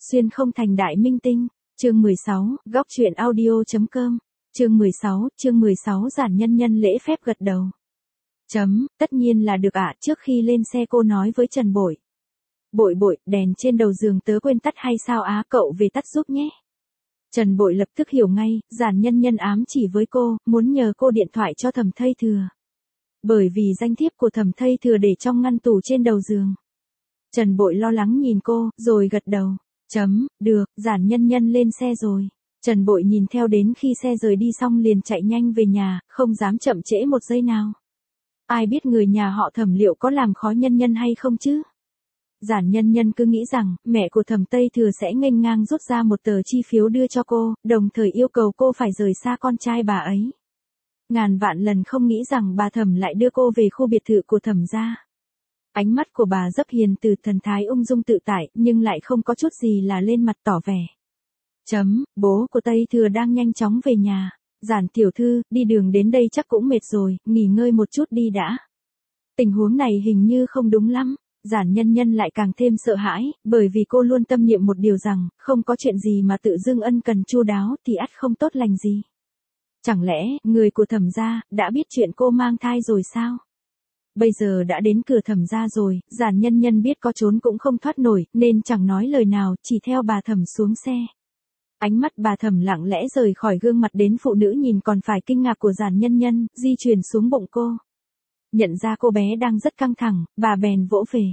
Xuyên không thành đại minh tinh. Chương 16, góc truyện audio.com. Chương 16, Giản Nhân Nhân lễ phép gật đầu. Tất nhiên là được ạ, trước khi lên xe cô nói với Trần Bội. Bội, đèn trên đầu giường tớ quên tắt hay sao á, cậu về tắt giúp nhé. Trần Bội lập tức hiểu ngay, Giản Nhân Nhân ám chỉ với cô, muốn nhờ cô điện thoại cho Thẩm Thây Thừa. Bởi vì danh thiếp của Thẩm Thây Thừa để trong ngăn tủ trên đầu giường. Trần Bội lo lắng nhìn cô, rồi gật đầu. Được, Giản Nhân Nhân lên xe rồi. Trần Bội nhìn theo đến khi xe rời đi xong liền chạy nhanh về nhà, không dám chậm trễ một giây nào. Ai biết người nhà họ Thẩm liệu có làm khó Nhân Nhân hay không chứ? Giản Nhân Nhân cứ nghĩ rằng, mẹ của Thẩm Tây Thừa sẽ nghênh ngang rút ra một tờ chi phiếu đưa cho cô, đồng thời yêu cầu cô phải rời xa con trai bà ấy. Ngàn vạn lần không nghĩ rằng bà Thẩm lại đưa cô về khu biệt thự của Thẩm gia. Ánh mắt của bà rất hiền từ, thần thái ung dung tự tại, nhưng lại không có chút gì là lên mặt tỏ vẻ. Bố của Tây Thừa đang nhanh chóng về nhà. Giản tiểu thư, đi đường đến đây chắc cũng mệt rồi, nghỉ ngơi một chút đi đã. Tình huống này hình như không đúng lắm. Giản Nhân Nhân lại càng thêm sợ hãi, bởi vì cô luôn tâm niệm một điều rằng, không có chuyện gì mà tự dưng ân cần chu đáo thì ắt không tốt lành gì. Chẳng lẽ, người của Thẩm gia, đã biết chuyện cô mang thai rồi sao? Bây giờ đã đến cửa Thẩm gia rồi, Giản Nhân Nhân biết có trốn cũng không thoát nổi, nên chẳng nói lời nào, chỉ theo bà Thẩm xuống xe. Ánh mắt bà Thẩm lặng lẽ rời khỏi gương mặt đến phụ nữ nhìn còn phải kinh ngạc của Giản Nhân Nhân, di chuyển xuống bụng cô. Nhận ra cô bé đang rất căng thẳng, bà bèn vỗ về.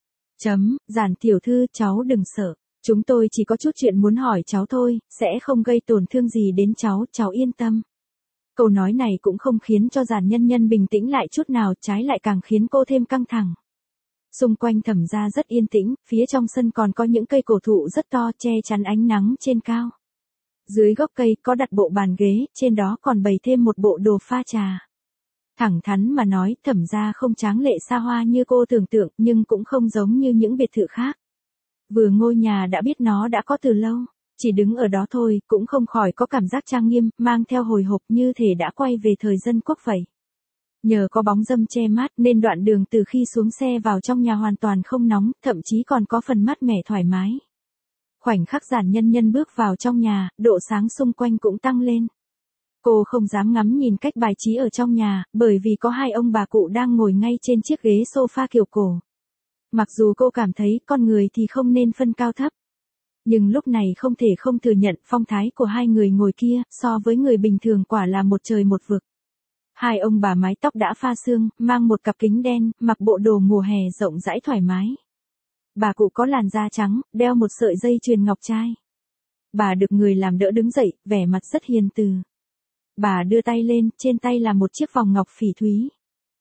Giản tiểu thư, cháu đừng sợ. Chúng tôi chỉ có chút chuyện muốn hỏi cháu thôi, sẽ không gây tổn thương gì đến cháu, cháu yên tâm. Câu nói này cũng không khiến cho Giản Nhân Nhân bình tĩnh lại chút nào, trái lại càng khiến cô thêm căng thẳng. Xung quanh Thẩm gia rất yên tĩnh, phía trong sân còn có những cây cổ thụ rất to che chắn ánh nắng trên cao. Dưới gốc cây có đặt bộ bàn ghế, trên đó còn bày thêm một bộ đồ pha trà. Thẳng thắn mà nói, Thẩm gia không tráng lệ xa hoa như cô tưởng tượng, nhưng cũng không giống như những biệt thự khác. Vừa ngôi nhà đã biết nó đã có từ lâu, chỉ đứng ở đó thôi, cũng không khỏi có cảm giác trang nghiêm, mang theo hồi hộp như thể đã quay về thời dân quốc vậy. Nhờ có bóng râm che mát nên đoạn đường từ khi xuống xe vào trong nhà hoàn toàn không nóng, thậm chí còn có phần mát mẻ thoải mái. Khoảnh khắc Giản Nhân Nhân bước vào trong nhà, độ sáng xung quanh cũng tăng lên. Cô không dám ngắm nhìn cách bài trí ở trong nhà, bởi vì có hai ông bà cụ đang ngồi ngay trên chiếc ghế sofa kiểu cổ. Mặc dù cô cảm thấy con người thì không nên phân cao thấp. Nhưng lúc này không thể không thừa nhận phong thái của hai người ngồi kia, so với người bình thường quả là một trời một vực. Hai ông bà mái tóc đã pha sương, mang một cặp kính đen, mặc bộ đồ mùa hè rộng rãi thoải mái. Bà cụ có làn da trắng, đeo một sợi dây chuyền ngọc trai. Bà được người làm đỡ đứng dậy, vẻ mặt rất hiền từ. Bà đưa tay lên, trên tay là một chiếc vòng ngọc phỉ thúy.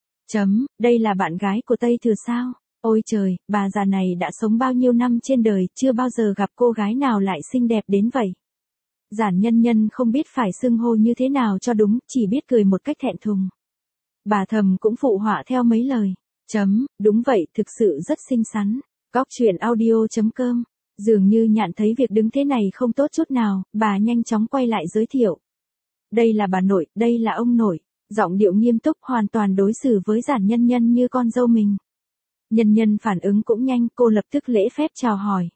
Đây là bạn gái của Tây Thừa sao? Ôi trời, bà già này đã sống bao nhiêu năm trên đời, chưa bao giờ gặp cô gái nào lại xinh đẹp đến vậy. Giản Nhân Nhân không biết phải xưng hô như thế nào cho đúng, chỉ biết cười một cách thẹn thùng. Bà Thẩm cũng phụ họa theo mấy lời. Đúng vậy, thực sự rất xinh xắn. Góc truyện audio.com. Dường như nhận thấy việc đứng thế này không tốt chút nào, bà nhanh chóng quay lại giới thiệu. Đây là bà nội, đây là ông nội. Giọng điệu nghiêm túc, hoàn toàn đối xử với Giản Nhân Nhân như con dâu mình. Nhân Nhân phản ứng cũng nhanh, cô lập tức lễ phép chào hỏi.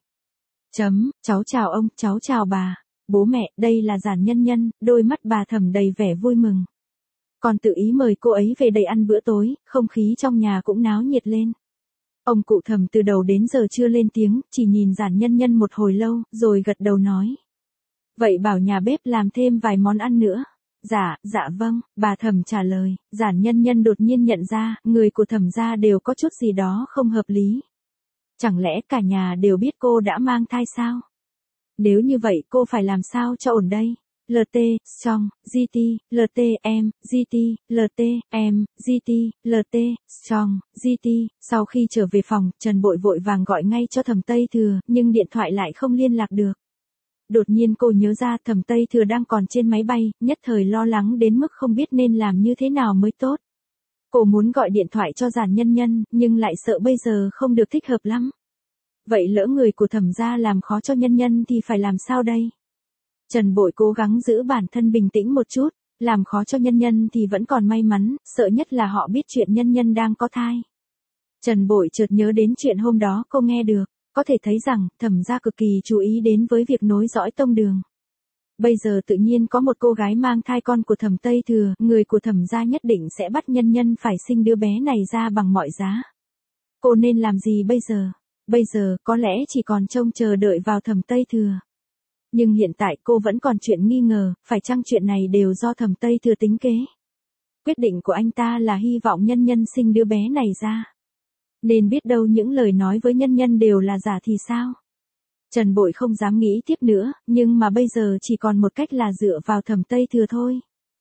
Cháu chào ông, cháu chào bà. Bố mẹ, đây là Giản Nhân Nhân, đôi mắt bà Thẩm đầy vẻ vui mừng. Còn tự ý mời cô ấy về đây ăn bữa tối, không khí trong nhà cũng náo nhiệt lên. Ông cụ Thẩm từ đầu đến giờ chưa lên tiếng, chỉ nhìn Giản Nhân Nhân một hồi lâu, rồi gật đầu nói. Vậy bảo nhà bếp làm thêm vài món ăn nữa. Dạ vâng, bà Thẩm trả lời. Giản Nhân Nhân đột nhiên nhận ra, người của Thẩm gia đều có chút gì đó không hợp lý. Chẳng lẽ cả nhà đều biết cô đã mang thai sao? Nếu như vậy cô phải làm sao cho ổn đây? LT, Strong, GT, LT, M, GT, LT, M, GT, LT, Strong, GT. Sau khi trở về phòng, Trần Bội vội vàng gọi ngay cho Thẩm Tây Thừa, nhưng điện thoại lại không liên lạc được. Đột nhiên cô nhớ ra Thẩm Tây Thừa đang còn trên máy bay, nhất thời lo lắng đến mức không biết nên làm như thế nào mới tốt. Cô muốn gọi điện thoại cho Giản Nhân Nhân, nhưng lại sợ bây giờ không được thích hợp lắm. Vậy lỡ người của Thẩm gia làm khó cho Nhân Nhân thì phải làm sao đây? Trần Bội cố gắng giữ bản thân bình tĩnh một chút, làm khó cho Nhân Nhân thì vẫn còn may mắn, sợ nhất là họ biết chuyện Nhân Nhân đang có thai. Trần Bội chợt nhớ đến chuyện hôm đó cô nghe được. Có thể thấy rằng, Thẩm gia cực kỳ chú ý đến với việc nối dõi tông đường. Bây giờ tự nhiên có một cô gái mang thai con của Thẩm Tây Thừa, người của Thẩm gia nhất định sẽ bắt Nhân Nhân phải sinh đứa bé này ra bằng mọi giá. Cô nên làm gì bây giờ? Bây giờ, có lẽ chỉ còn trông chờ đợi vào Thẩm Tây Thừa. Nhưng hiện tại cô vẫn còn chuyện nghi ngờ, phải chăng chuyện này đều do Thẩm Tây Thừa tính kế? Quyết định của anh ta là hy vọng Nhân Nhân sinh đứa bé này ra. Nên biết đâu những lời nói với Nhân Nhân đều là giả thì sao? Trần Bội không dám nghĩ tiếp nữa, nhưng mà bây giờ chỉ còn một cách là dựa vào Thẩm Tây Thừa thôi.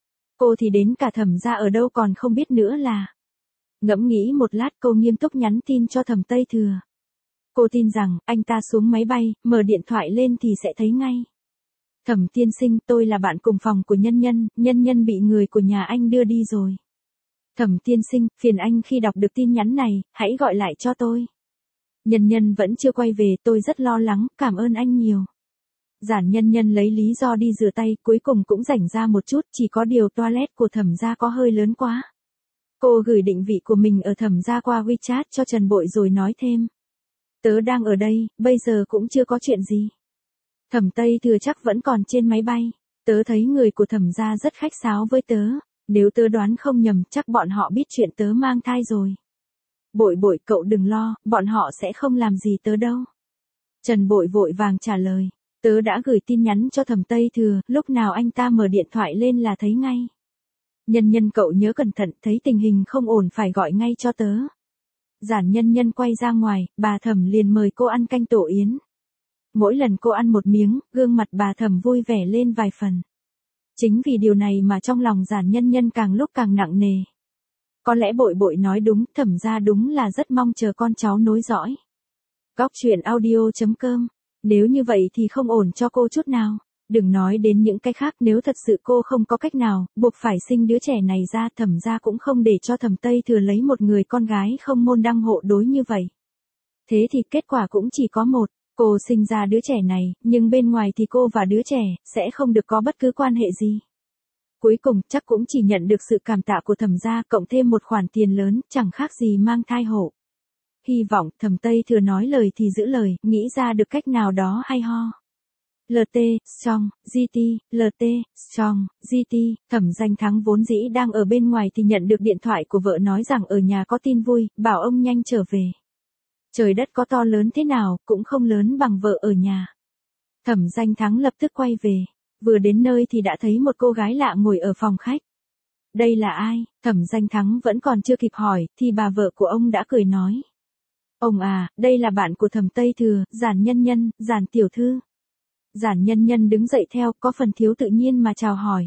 Cô thì đến cả Thẩm gia ở đâu còn không biết nữa là. Ngẫm nghĩ một lát cô nghiêm túc nhắn tin cho Thẩm Tây Thừa. Cô tin rằng, anh ta xuống máy bay, mở điện thoại lên thì sẽ thấy ngay. Thẩm tiên sinh, tôi là bạn cùng phòng của Nhân Nhân, Nhân Nhân bị người của nhà anh đưa đi rồi. Thẩm tiên sinh, phiền anh khi đọc được tin nhắn này, hãy gọi lại cho tôi. Nhân Nhân vẫn chưa quay về, tôi rất lo lắng, cảm ơn anh nhiều. Giản Nhân Nhân lấy lý do đi rửa tay, cuối cùng cũng rảnh ra một chút, chỉ có điều toilet của Thẩm gia có hơi lớn quá. Cô gửi định vị của mình ở Thẩm gia qua WeChat cho Trần Bội rồi nói thêm. Tớ đang ở đây, bây giờ cũng chưa có chuyện gì. Thẩm Tây Thừa chắc vẫn còn trên máy bay. Tớ thấy người của Thẩm gia rất khách sáo với tớ. Nếu tớ đoán không nhầm, chắc bọn họ biết chuyện tớ mang thai rồi. Bội Bội, cậu đừng lo, bọn họ sẽ không làm gì tớ đâu. Trần Bội vội vàng trả lời. Tớ đã gửi tin nhắn cho Thẩm Tây Thừa, lúc nào anh ta mở điện thoại lên là thấy ngay. Nhân Nhân, cậu nhớ cẩn thận, thấy tình hình không ổn phải gọi ngay cho tớ. Giản Nhân Nhân quay ra ngoài, bà Thẩm liền mời cô ăn canh tổ yến. Mỗi lần cô ăn một miếng, gương mặt bà Thẩm vui vẻ lên vài phần. Chính vì điều này mà trong lòng Giản Nhân Nhân càng lúc càng nặng nề. Có lẽ Bội Bội nói đúng, Thẩm gia đúng là rất mong chờ con cháu nối dõi. Góc truyện audio.com. Nếu như vậy thì không ổn cho cô chút nào. Đừng nói đến những cái khác, nếu thật sự cô không có cách nào, buộc phải sinh đứa trẻ này ra, Thẩm gia cũng không để cho Thẩm Tây Thừa lấy một người con gái không môn đăng hộ đối như vậy. Thế thì kết quả cũng chỉ có một, cô sinh ra đứa trẻ này, nhưng bên ngoài thì cô và đứa trẻ sẽ không được có bất cứ quan hệ gì. Cuối cùng chắc cũng chỉ nhận được sự cảm tạ của Thẩm gia cộng thêm một khoản tiền lớn, chẳng khác gì mang thai hộ. Hy vọng Thẩm Tây Thừa nói lời thì giữ lời, nghĩ ra được cách nào đó hay ho. LT, Strong, GT, LT, Strong, GT, Thẩm Danh Thắng vốn dĩ đang ở bên ngoài thì nhận được điện thoại của vợ nói rằng ở nhà có tin vui, bảo ông nhanh trở về. Trời đất có to lớn thế nào, cũng không lớn bằng vợ ở nhà. Thẩm Danh Thắng lập tức quay về. Vừa đến nơi thì đã thấy một cô gái lạ ngồi ở phòng khách. Đây là ai? Thẩm Danh Thắng vẫn còn chưa kịp hỏi, thì bà vợ của ông đã cười nói. Ông à, đây là bạn của Thẩm Tây Thừa, Giản Nhân Nhân, Giản tiểu thư. Giản Nhân Nhân đứng dậy theo, có phần thiếu tự nhiên mà chào hỏi.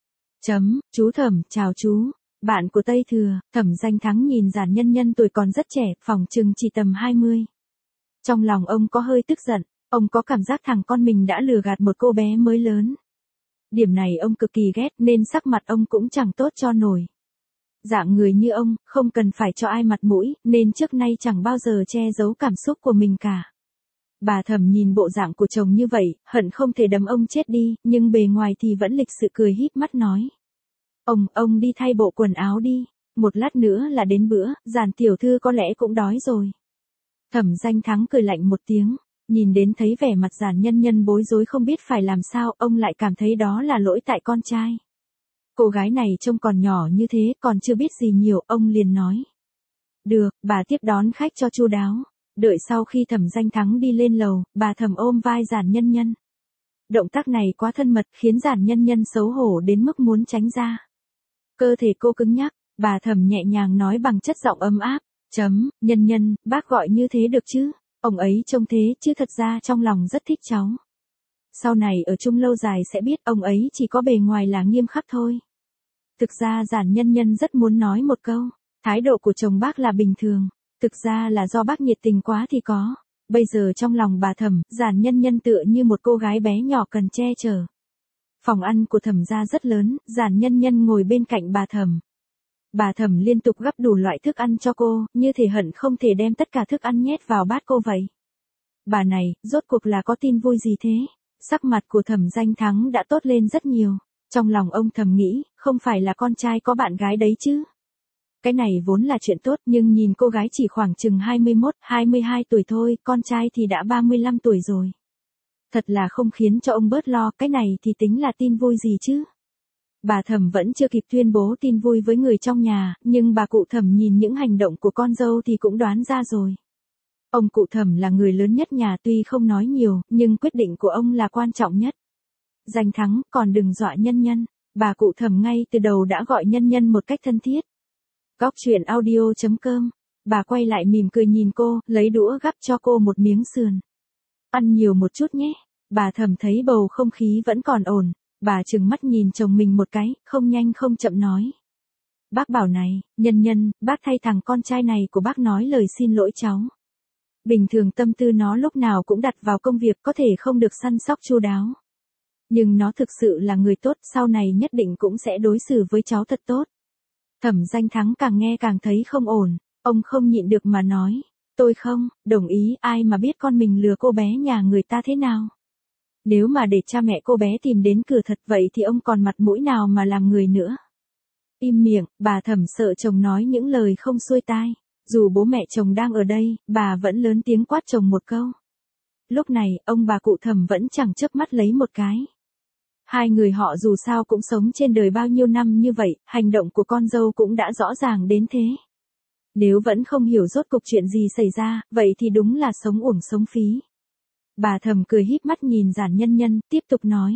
Chú Thẩm, chào chú. Bạn của Tây Thừa. Thẩm Danh Thắng nhìn Giản Nhân Nhân tuổi còn rất trẻ, phỏng chừng chỉ tầm 20. Trong lòng ông có hơi tức giận, ông có cảm giác thằng con mình đã lừa gạt một cô bé mới lớn. Điểm này ông cực kỳ ghét nên sắc mặt ông cũng chẳng tốt cho nổi. Dạng người như ông, không cần phải cho ai mặt mũi, nên trước nay chẳng bao giờ che giấu cảm xúc của mình cả. Bà Thẩm nhìn bộ dạng của chồng như vậy, hận không thể đấm ông chết đi, nhưng bề ngoài thì vẫn lịch sự cười híp mắt nói. Ông đi thay bộ quần áo đi, một lát nữa là đến bữa, Giản tiểu thư có lẽ cũng đói rồi. Thẩm Danh Thắng cười lạnh một tiếng, nhìn đến thấy vẻ mặt Giản Nhân Nhân bối rối không biết phải làm sao, ông lại cảm thấy đó là lỗi tại con trai. Cô gái này trông còn nhỏ như thế, còn chưa biết gì nhiều, ông liền nói. Được, bà tiếp đón khách cho chu đáo. Đợi sau khi Thẩm Danh Thắng đi lên lầu, bà Thẩm ôm vai Giản Nhân Nhân. Động tác này quá thân mật khiến Giản Nhân Nhân xấu hổ đến mức muốn tránh ra. Cơ thể cô cứng nhắc, bà Thẩm nhẹ nhàng nói bằng chất giọng ấm áp. Nhân Nhân, bác gọi như thế được chứ? Ông ấy trông thế chứ thật ra trong lòng rất thích cháu. Sau này ở chung lâu dài sẽ biết ông ấy chỉ có bề ngoài là nghiêm khắc thôi. Thực ra Giản Nhân Nhân rất muốn nói một câu. Thái độ của chồng bác là bình thường. Thực ra là do bác nhiệt tình quá thì có. Bây giờ trong lòng bà Thẩm, Giản Nhân Nhân tựa như một cô gái bé nhỏ cần che chở. Phòng ăn của Thẩm gia rất lớn, Giản Nhân Nhân ngồi bên cạnh bà Thẩm. Bà Thẩm liên tục gắp đủ loại thức ăn cho cô, như thể hận không thể đem tất cả thức ăn nhét vào bát cô vậy. Bà này, rốt cuộc là có tin vui gì thế? Sắc mặt của Thẩm Danh Thắng đã tốt lên rất nhiều. Trong lòng ông thầm nghĩ, không phải là con trai có bạn gái đấy chứ? cái này vốn là chuyện tốt nhưng nhìn cô gái chỉ khoảng chừng 21, 22 tuổi thôi, con trai thì đã 35 tuổi rồi. Thật là không khiến cho ông bớt lo, cái này thì tính là tin vui gì chứ. Bà Thẩm vẫn chưa kịp tuyên bố tin vui với người trong nhà, nhưng bà cụ Thẩm nhìn những hành động của con dâu thì cũng đoán ra rồi. Ông cụ Thẩm là người lớn nhất nhà tuy không nói nhiều, nhưng quyết định của ông là quan trọng nhất. Giành thắng, còn đừng dọa Nhân Nhân. Bà cụ Thẩm ngay từ đầu đã gọi Nhân Nhân một cách thân thiết. Góc truyện audio.com. Bà quay lại mỉm cười nhìn cô, lấy đũa gắp cho cô một miếng sườn. Ăn nhiều một chút nhé. Bà Thẩm thấy bầu không khí vẫn còn ổn. Bà trừng mắt nhìn chồng mình một cái, không nhanh không chậm nói. Bác bảo này, Nhân Nhân, bác thay thằng con trai này của bác nói lời xin lỗi cháu. Bình thường tâm tư nó lúc nào cũng đặt vào công việc, có thể không được săn sóc chu đáo. Nhưng nó thực sự là người tốt, sau này nhất định cũng sẽ đối xử với cháu thật tốt. Thẩm Danh Thắng càng nghe càng thấy không ổn, ông không nhịn được mà nói. Tôi không, đồng ý, ai mà biết con mình lừa cô bé nhà người ta thế nào. Nếu mà để cha mẹ cô bé tìm đến cửa thật vậy thì ông còn mặt mũi nào mà làm người nữa. Im miệng, bà Thẩm sợ chồng nói những lời không xuôi tai. Dù bố mẹ chồng đang ở đây, bà vẫn lớn tiếng quát chồng một câu. Lúc này, ông bà cụ Thẩm vẫn chẳng chớp mắt lấy một cái. Hai người họ dù sao cũng sống trên đời bao nhiêu năm như vậy, hành động của con dâu cũng đã rõ ràng đến thế. Nếu vẫn không hiểu rốt cuộc chuyện gì xảy ra, vậy thì đúng là sống uổng sống phí. Bà Thẩm cười híp mắt nhìn Giản Nhân Nhân, tiếp tục nói.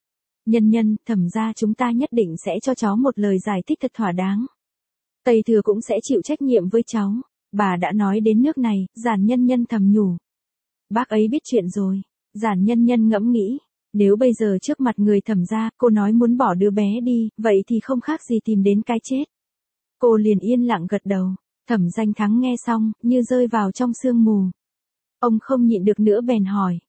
Nhân Nhân, Thẩm gia chúng ta nhất định sẽ cho cháu một lời giải thích thật thỏa đáng. Tây Thừa cũng sẽ chịu trách nhiệm với cháu. Bà đã nói đến nước này, Giản Nhân Nhân thầm nhủ. Bác ấy biết chuyện rồi. Giản Nhân Nhân ngẫm nghĩ. Nếu bây giờ trước mặt người Thẩm gia, cô nói muốn bỏ đứa bé đi, vậy thì không khác gì tìm đến cái chết. Cô liền yên lặng gật đầu. Thẩm Danh Thắng nghe xong, như rơi vào trong sương mù. Ông không nhịn được nữa bèn hỏi.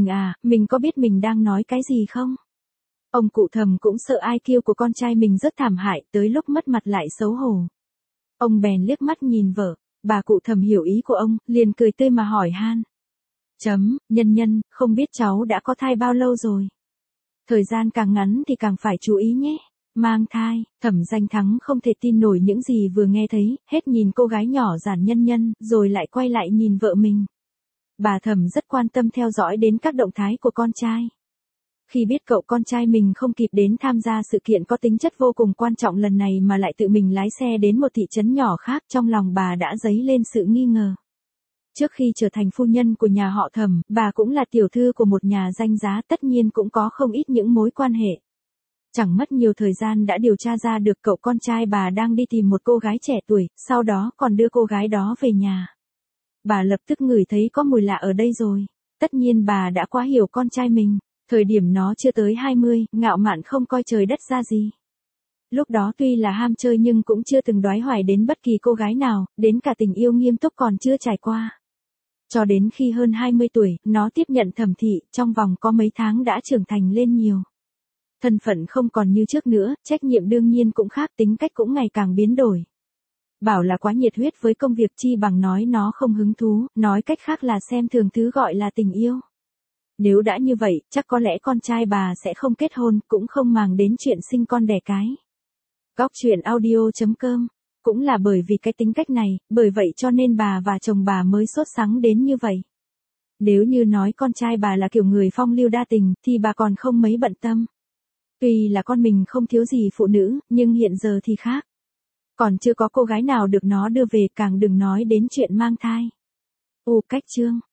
Mình có biết mình đang nói cái gì không? Ông cụ Thẩm cũng sợ ai kiêu của con trai mình rất thảm hại, tới lúc mất mặt lại xấu hổ. Ông bèn liếc mắt nhìn vợ, bà cụ Thẩm hiểu ý của ông, liền cười tươi mà hỏi han. Nhân Nhân, không biết cháu đã có thai bao lâu rồi? Thời gian càng ngắn thì càng phải chú ý nhé. Mang thai, Thẩm Danh Thắng không thể tin nổi những gì vừa nghe thấy, hết nhìn cô gái nhỏ Giản Nhân Nhân, rồi lại quay lại nhìn vợ mình. Bà Thẩm rất quan tâm theo dõi đến các động thái của con trai. Khi biết cậu con trai mình không kịp đến tham gia sự kiện có tính chất vô cùng quan trọng lần này mà lại tự mình lái xe đến một thị trấn nhỏ khác, trong lòng bà đã dấy lên sự nghi ngờ. Trước khi trở thành phu nhân của nhà họ Thẩm, bà cũng là tiểu thư của một nhà danh giá, tất nhiên cũng có không ít những mối quan hệ. Chẳng mất nhiều thời gian đã điều tra ra được cậu con trai bà đang đi tìm một cô gái trẻ tuổi, sau đó còn đưa cô gái đó về nhà. Bà lập tức ngửi thấy có mùi lạ ở đây rồi. Tất nhiên bà đã quá hiểu con trai mình. Thời điểm nó chưa tới 20, ngạo mạn không coi trời đất ra gì. Lúc đó tuy là ham chơi nhưng cũng chưa từng đoái hoài đến bất kỳ cô gái nào, đến cả tình yêu nghiêm túc còn chưa trải qua. Cho đến khi hơn 20 tuổi, nó tiếp nhận Thẩm thị, trong vòng có mấy tháng đã trưởng thành lên nhiều. Thân phận không còn như trước nữa, trách nhiệm đương nhiên cũng khác, tính cách cũng ngày càng biến đổi. Bảo là quá nhiệt huyết với công việc chi bằng nói nó không hứng thú, nói cách khác là xem thường thứ gọi là tình yêu. Nếu đã như vậy, chắc có lẽ con trai bà sẽ không kết hôn, cũng không màng đến chuyện sinh con đẻ cái. Góc truyện audio.com. Cũng là bởi vì cái tính cách này, bởi vậy cho nên bà và chồng bà mới sốt sắng đến như vậy. Nếu như nói con trai bà là kiểu người phong lưu đa tình, thì bà còn không mấy bận tâm. Tuy là con mình không thiếu gì phụ nữ, nhưng hiện giờ thì khác. Còn chưa có cô gái nào được nó đưa về, càng đừng nói đến chuyện mang thai. Cách chương.